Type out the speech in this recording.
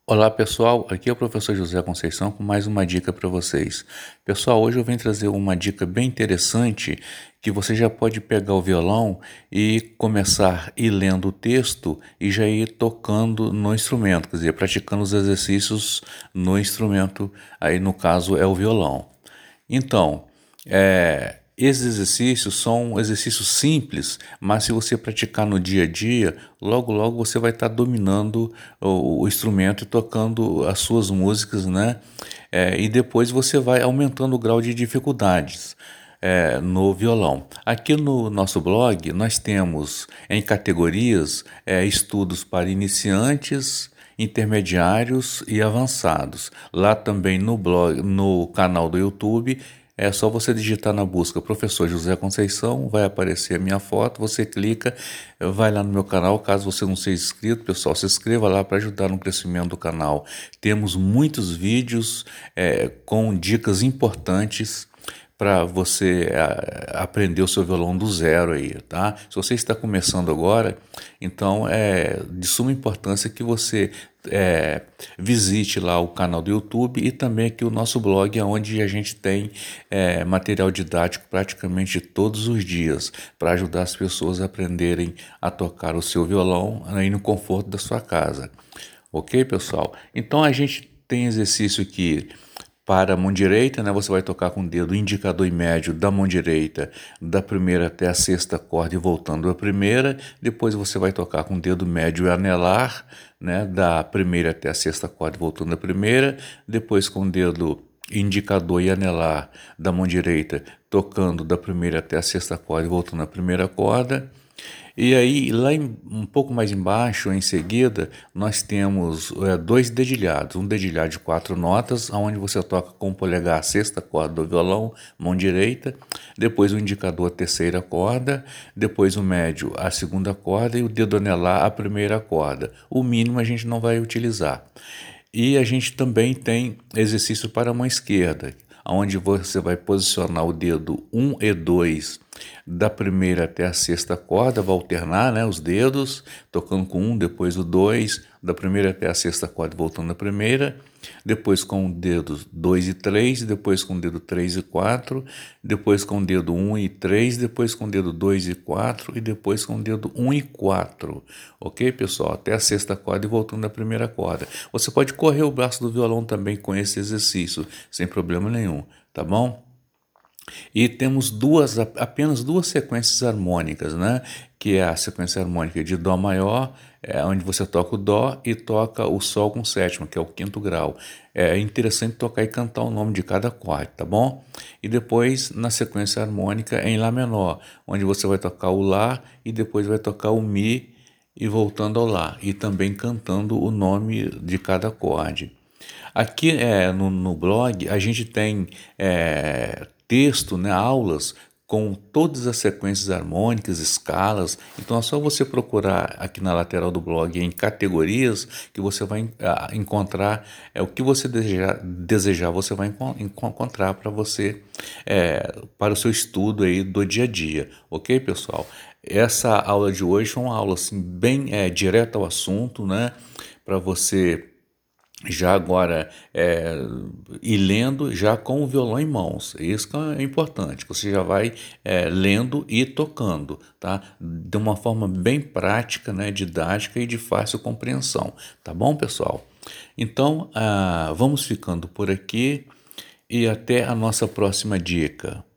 Olá pessoal, aqui é o professor José Conceição com mais uma dica para vocês. Pessoal, hoje eu venho trazer uma dica bem interessante que você já pode pegar o violão e começar a ir lendo o texto e já ir tocando no instrumento, quer dizer, praticando os exercícios no instrumento, aí no caso é o violão. Então, esses exercícios são exercícios simples, mas se você praticar no dia a dia, logo logo você vai estar dominando o instrumento e tocando as suas músicas, né? E depois você vai aumentando o grau de dificuldades. No violão. Aqui no nosso blog nós temos em categorias estudos para iniciantes, intermediários e avançados. Lá também no blog, no canal do YouTube, é só você digitar na busca Professor José Conceição, vai aparecer a minha foto, você clica, vai lá no meu canal, caso você não seja inscrito, pessoal, se inscreva lá para ajudar no crescimento do canal. Temos muitos vídeos com dicas importantes para você aprender o seu violão do zero aí, tá? Se você está começando agora, então é de suma importância que você visite lá o canal do YouTube e também aqui o nosso blog, onde a gente tem material didático praticamente todos os dias para ajudar as pessoas a aprenderem a tocar o seu violão aí no conforto da sua casa. Ok, pessoal? Então a gente tem exercício aqui para a mão direita, né, você vai tocar com o dedo indicador e médio da mão direita, da primeira até a sexta corda e voltando à primeira. Depois você vai tocar com o dedo médio e anelar, né, da primeira até a sexta corda e voltando à primeira. Depois com o dedo indicador e anelar da mão direita, tocando da primeira até a sexta corda e voltando à primeira corda. E aí, um pouco mais embaixo, em seguida, nós temos dois dedilhados. Um dedilhado de 4 notas, onde você toca com o polegar a sexta corda do violão, mão direita, depois o indicador a terceira corda, depois o médio a segunda corda e o dedo anelar a primeira corda. O mínimo a gente não vai utilizar. E a gente também tem exercício para a mão esquerda, onde você vai posicionar o dedo 1 e 2 da primeira até a sexta corda, vai alternar, né, os dedos, tocando com um, depois o 2, da primeira até a sexta corda, voltando à primeira, depois com o dedo 2 e 3, depois com o dedo 3 e 4, depois com o dedo 1 e 3, depois com o dedo 2 e 4 e depois com o dedo 1 e 4. Ok, pessoal? Até a sexta corda e voltando à primeira corda. Você pode correr o braço do violão também com esse exercício, sem problema nenhum, tá bom? E temos apenas duas sequências harmônicas, né? Que é a sequência harmônica de Dó maior, onde você toca o Dó e toca o Sol com sétima, que é o quinto grau. É interessante tocar e cantar o nome de cada acorde, tá bom? E depois, na sequência harmônica, em Lá menor, onde você vai tocar o Lá e depois vai tocar o Mi e voltando ao Lá. E também cantando o nome de cada acorde. Aqui no blog a gente tem texto, né, aulas com todas as sequências harmônicas, escalas. Então é só você procurar aqui na lateral do blog em categorias que você vai encontrar o que você desejar você vai encontrar para você, para o seu estudo aí do dia a dia. Ok, pessoal? Essa aula de hoje foi uma aula assim, bem direta ao assunto, né? Para você já agora ir lendo já com o violão em mãos. Isso que é importante, você já vai lendo e tocando, tá? De uma forma bem prática, né, didática e de fácil compreensão, tá bom, pessoal? Então, vamos ficando por aqui e até a nossa próxima dica.